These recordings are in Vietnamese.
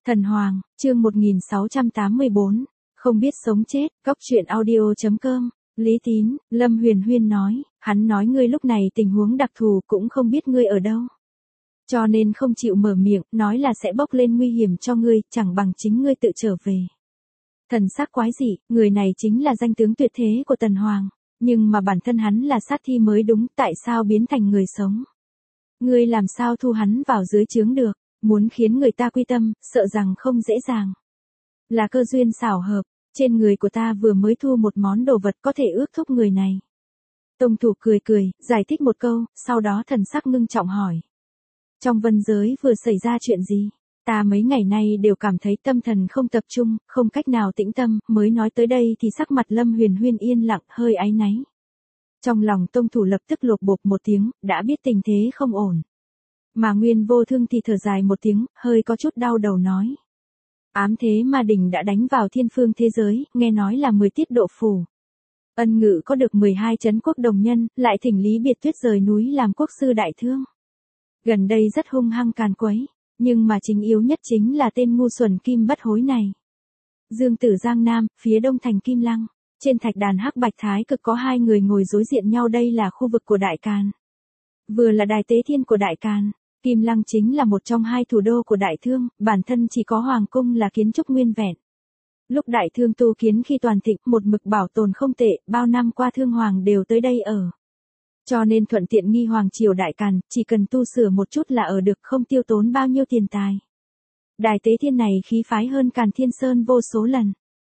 Thần Hoàng, chương 1684, không biết sống chết, góc truyện audio.com, Lý Tín, Lâm Huyền Huyên nói, hắn nói ngươi lúc này tình huống đặc thù cũng không biết ngươi ở đâu. Cho nên không chịu mở miệng, nói là sẽ bốc lên nguy hiểm cho ngươi, chẳng bằng chính ngươi tự trở về. Thần sắc quái dị, người này chính là danh tướng tuyệt thế của Tần Hoàng, nhưng mà bản thân hắn là sát thi mới đúng, tại sao biến thành người sống? Ngươi làm sao thu hắn vào dưới trướng được? Muốn khiến người ta quy tâm, sợ rằng không dễ dàng. Là cơ duyên xảo hợp, trên người của ta vừa mới thu một món đồ vật có thể ước thúc người này. Tông thủ cười cười, giải thích một câu, sau đó thần sắc ngưng trọng hỏi. Trong vân giới vừa xảy ra chuyện gì? Ta mấy ngày nay đều cảm thấy tâm thần không tập trung, không cách nào tĩnh tâm, mới nói tới đây thì sắc mặt Lâm Huyền Huyên yên lặng, hơi áy náy. Trong lòng tông thủ lập tức lột bột một tiếng, đã biết tình thế không ổn. Mà Nguyên Vô Thương thì thở dài một tiếng, hơi có chút đau đầu nói. Ám thế ma đỉnh đã đánh vào thiên phương thế giới, nghe nói là 10 tiết độ phù. Ân Ngự có được 12 trấn quốc đồng nhân, lại thỉnh Lý Biệt Tuyết rời núi làm quốc sư đại thương. Gần đây rất hung hăng càn quấy, nhưng mà chính yếu nhất chính là tên ngu xuẩn Kim Bất Hối này. Dương Tử Giang Nam, phía đông thành Kim Lăng, trên thạch đàn hắc bạch thái cực có hai người ngồi đối diện nhau, đây là khu vực của Đại Càn. Vừa là đài tế thiên của Đại Càn. Kim Lăng chính là một trong hai thủ đô của Đại Thương, bản thân chỉ có Hoàng cung là kiến trúc nguyên vẹn. Lúc Đại Thương tu kiến khi toàn thịnh, một mực bảo tồn không tệ, bao năm qua Thương Hoàng đều tới đây ở. Cho nên thuận tiện nghi Hoàng triều Đại Càn, chỉ cần tu sửa một chút là ở được, không tiêu tốn bao nhiêu tiền tài. Đài tế thiên này khí phái hơn Càn Thiên Sơn vô số lần.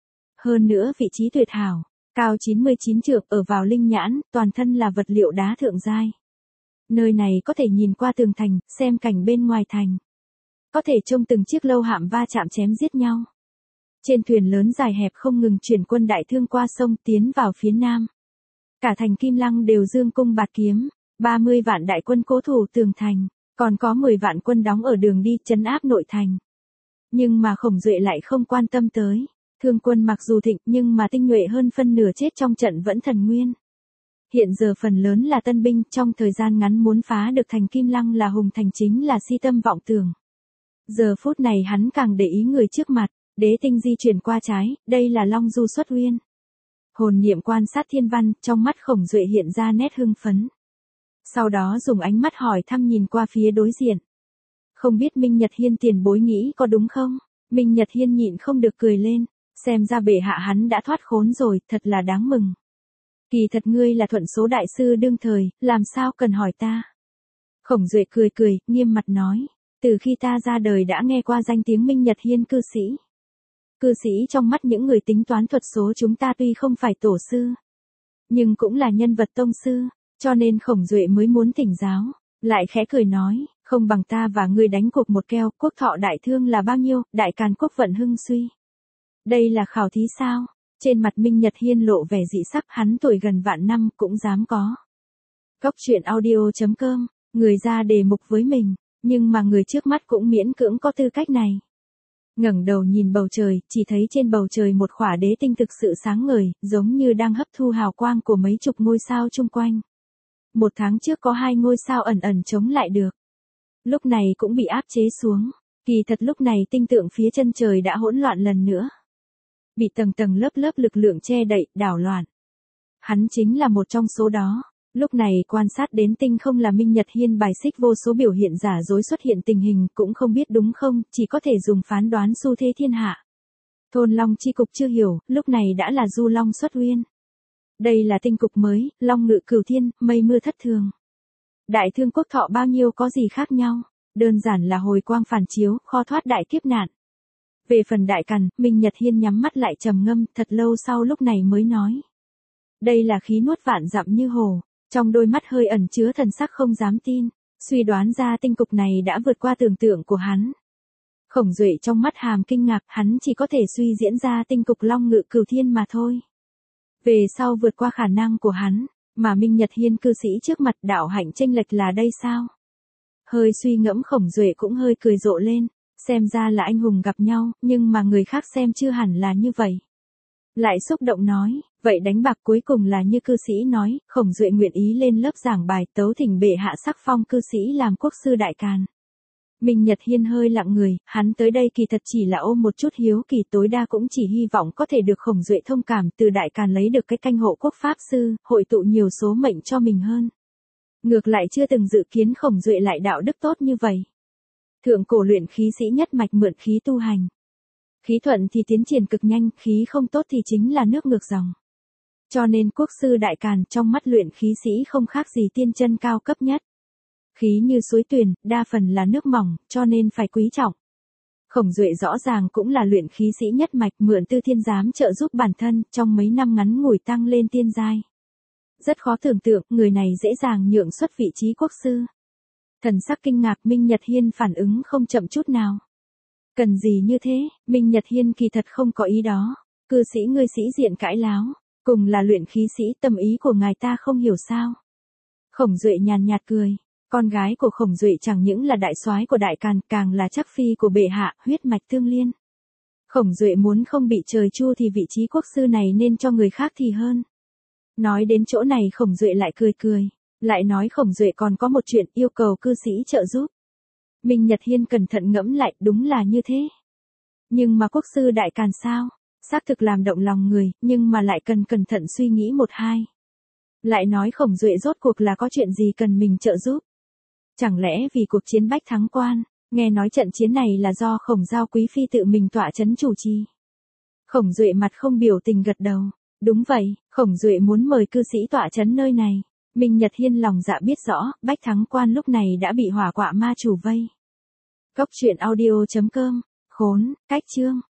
Hơn nữa vị trí tuyệt hảo, cao 99 trượng, ở vào linh nhãn, toàn thân là vật liệu đá thượng giai. Nơi này có thể nhìn qua tường thành, xem cảnh bên ngoài thành. Có thể trông từng chiếc lâu hạm va chạm chém giết nhau. Trên thuyền lớn dài hẹp không ngừng chuyển quân Đại Thương qua sông tiến vào phía nam. Cả thành Kim Lăng đều dương cung bạt kiếm, 30 vạn đại quân cố thủ tường thành, còn có 10 vạn quân đóng ở đường đi trấn áp nội thành. Nhưng mà Khổng Duệ lại không quan tâm tới. Thương quân mặc dù thịnh nhưng mà tinh nhuệ hơn phân nửa chết trong trận vẫn thần nguyên. Hiện giờ phần lớn là tân binh, trong thời gian ngắn muốn phá được thành Kim Lăng là hùng thành chính là si tâm vọng tưởng. Giờ phút này hắn càng để ý người trước mặt, đế tinh di chuyển qua trái, đây là Long Du xuất uyên. Hồn niệm quan sát thiên văn, trong mắt Khổng Duệ hiện ra nét hưng phấn. Sau đó dùng ánh mắt hỏi thăm nhìn qua phía đối diện. Không biết Minh Nhật Hiên tiền bối nghĩ có đúng không? Minh Nhật Hiên nhịn không được cười lên, xem ra bệ hạ hắn đã thoát khốn rồi, thật là đáng mừng. Kỳ thật ngươi là thuận số đại sư đương thời, làm sao cần hỏi ta. Khổng Duệ cười cười, nghiêm mặt nói, từ khi ta ra đời đã nghe qua danh tiếng Minh Nhật Hiên cư sĩ. Cư sĩ trong mắt những người tính toán thuật số chúng ta tuy không phải tổ sư, nhưng cũng là nhân vật tông sư, cho nên Khổng Duệ mới muốn thỉnh giáo, lại khẽ cười nói, không bằng ta và ngươi đánh cuộc một keo, quốc thọ Đại Thương là bao nhiêu, Đại Càn quốc vận hưng suy. Đây là khảo thí sao? Trên mặt Minh Nhật Hiên lộ vẻ dị sắc, hắn tuổi gần vạn năm cũng dám có. Góc truyện audio.com, người ra đề mục với mình, nhưng mà người trước mắt cũng miễn cưỡng có tư cách này. Ngẩng đầu nhìn bầu trời, chỉ thấy trên bầu trời một khỏa đế tinh thực sự sáng ngời, giống như đang hấp thu hào quang của mấy chục ngôi sao chung quanh. Một tháng trước có 2 ngôi sao ẩn ẩn chống lại được. Lúc này cũng bị áp chế xuống, kỳ thật lúc này tinh tượng phía chân trời đã hỗn loạn lần nữa. Bị tầng tầng lớp lớp lực lượng che đậy, đảo loạn. Hắn chính là một trong số đó. Lúc này quan sát đến tinh không là Minh Nhật Hiên bài xích vô số biểu hiện giả dối xuất hiện tình hình, cũng không biết đúng không, chỉ có thể dùng phán đoán xu thế thiên hạ. Thôn Long chi cục chưa hiểu, lúc này đã là Du Long xuất uyên. Đây là tinh cục mới, Long ngự cửu thiên, mây mưa thất thường. Đại Thương quốc thọ bao nhiêu có gì khác nhau, đơn giản là hồi quang phản chiếu, kho thoát đại kiếp nạn. Về phần Đại Càn, Minh Nhật Hiên nhắm mắt lại trầm ngâm, thật lâu sau lúc này mới nói. Đây là khí nuốt vạn dặm như hồ, trong đôi mắt hơi ẩn chứa thần sắc không dám tin, suy đoán ra tinh cục này đã vượt qua tưởng tượng của hắn. Khổng Duệ trong mắt hàm kinh ngạc, hắn chỉ có thể suy diễn ra tinh cục Long ngự cửu thiên mà thôi. Về sau vượt qua khả năng của hắn, mà Minh Nhật Hiên cư sĩ trước mặt đạo hạnh chênh lệch là đây sao? Hơi suy ngẫm Khổng Duệ cũng hơi cười rộ lên. Xem ra là anh hùng gặp nhau, nhưng mà người khác xem chưa hẳn là như vậy. Lại xúc động nói, vậy đánh bạc cuối cùng là như cư sĩ nói, Khổng Duệ nguyện ý lên lớp giảng bài tấu thỉnh bệ hạ sắc phong cư sĩ làm quốc sư Đại Càn. Minh Nhật Hiên hơi lặng người, hắn tới đây kỳ thật chỉ là ôm một chút hiếu kỳ, tối đa cũng chỉ hy vọng có thể được Khổng Duệ thông cảm, từ Đại Càn lấy được cái canh hộ quốc pháp sư, hội tụ nhiều số mệnh cho mình hơn. Ngược lại chưa từng dự kiến Khổng Duệ lại đạo đức tốt như vậy. Thượng cổ luyện khí sĩ nhất mạch mượn khí tu hành. Khí thuận thì tiến triển cực nhanh, khí không tốt thì chính là nước ngược dòng. Cho nên quốc sư Đại Càn trong mắt luyện khí sĩ không khác gì tiên chân cao cấp nhất. Khí như suối tuyền, đa phần là nước mỏng, cho nên phải quý trọng. Khổng Duệ rõ ràng cũng là luyện khí sĩ nhất mạch, mượn Tư Thiên Giám trợ giúp bản thân, trong mấy năm ngắn ngủi tăng lên tiên giai. Rất khó tưởng tượng, người này dễ dàng nhượng xuất vị trí quốc sư. Thần sắc kinh ngạc, Minh Nhật Hiên phản ứng không chậm chút nào. Cần gì như thế, Minh Nhật Hiên kỳ thật không có ý đó. Cư sĩ ngươi sĩ diện cãi láo, cùng là luyện khí sĩ, tâm ý của ngài ta không hiểu sao. Khổng Duệ nhàn nhạt cười. Con gái của Khổng Duệ chẳng những là đại soái của Đại Càn, càng là chắc phi của bệ hạ, huyết mạch tương liên. Khổng Duệ muốn không bị trời chu thì vị trí quốc sư này nên cho người khác thì hơn. Nói đến chỗ này Khổng Duệ lại cười cười, lại nói Khổng Duệ còn có một chuyện yêu cầu cư sĩ trợ giúp. Minh Nhật Hiên cẩn thận ngẫm lại, đúng là như thế. Nhưng mà quốc sư Đại Càn sao? Xác thực làm động lòng người, nhưng mà lại cần cẩn thận suy nghĩ một hai. Lại nói Khổng Duệ rốt cuộc là có chuyện gì cần mình trợ giúp? Chẳng lẽ vì cuộc chiến Bách Thắng Quan, nghe nói trận chiến này là do Khổng Giao quý phi tự mình tọa chấn chủ trì. Khổng Duệ mặt không biểu tình gật đầu. Đúng vậy, Khổng Duệ muốn mời cư sĩ tọa chấn nơi này. Minh Nhật Hiên lòng dạ biết rõ, Bách Thắng Quan lúc này đã bị hỏa quạ ma chủ vây. Cốc truyện audio.com, khốn, cách chương.